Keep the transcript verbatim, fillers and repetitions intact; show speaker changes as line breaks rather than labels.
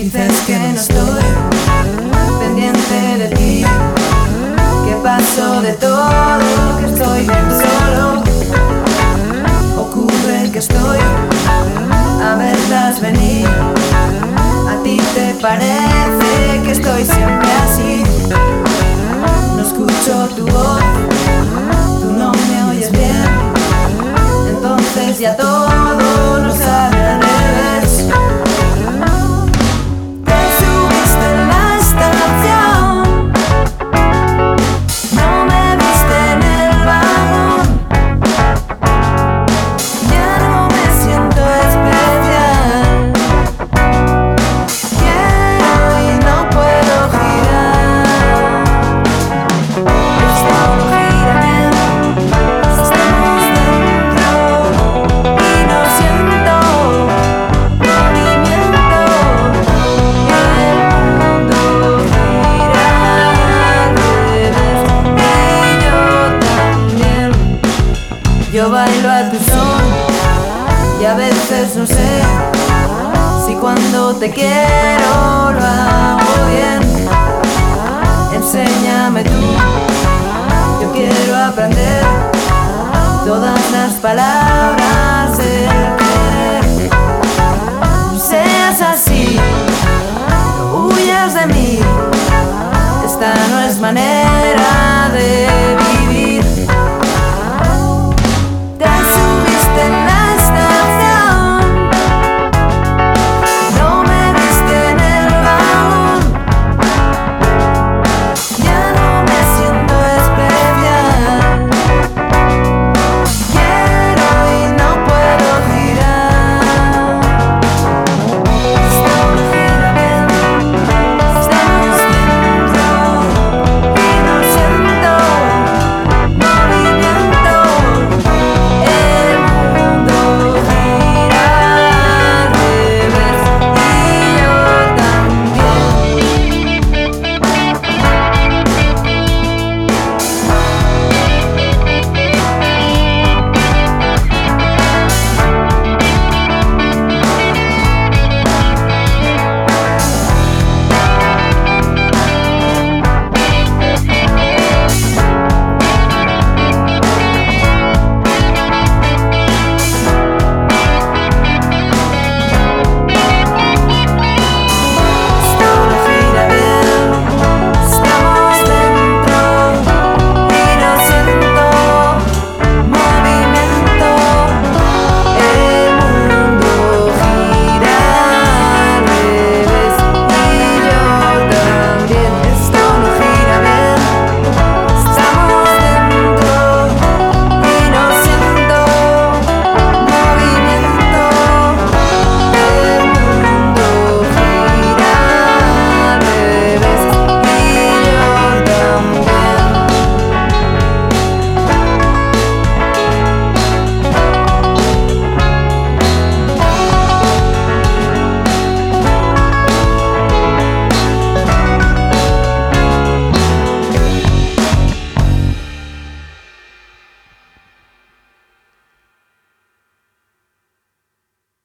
Dices que no estoy pendiente de ti, que paso de todo, que estoy bien solo. Ocurre que estoy a verlas venir. A ti te parece que estoy siempre así. No escucho tu voz, tú no me oyes bien. Entonces ya todo nos sale al revés. Te subiste en la estación, no me viste en el vagón. Ya no me siento especial. Quiero y no puedo girar. Esto no gira bien, estamos dentro y no siento movimiento. Y el mundo gira al revés y yo también. Yo bailo a tu son y a veces no sé si cuando te quiero lo hago bien. Enséñame tú, yo quiero aprender todas las palabras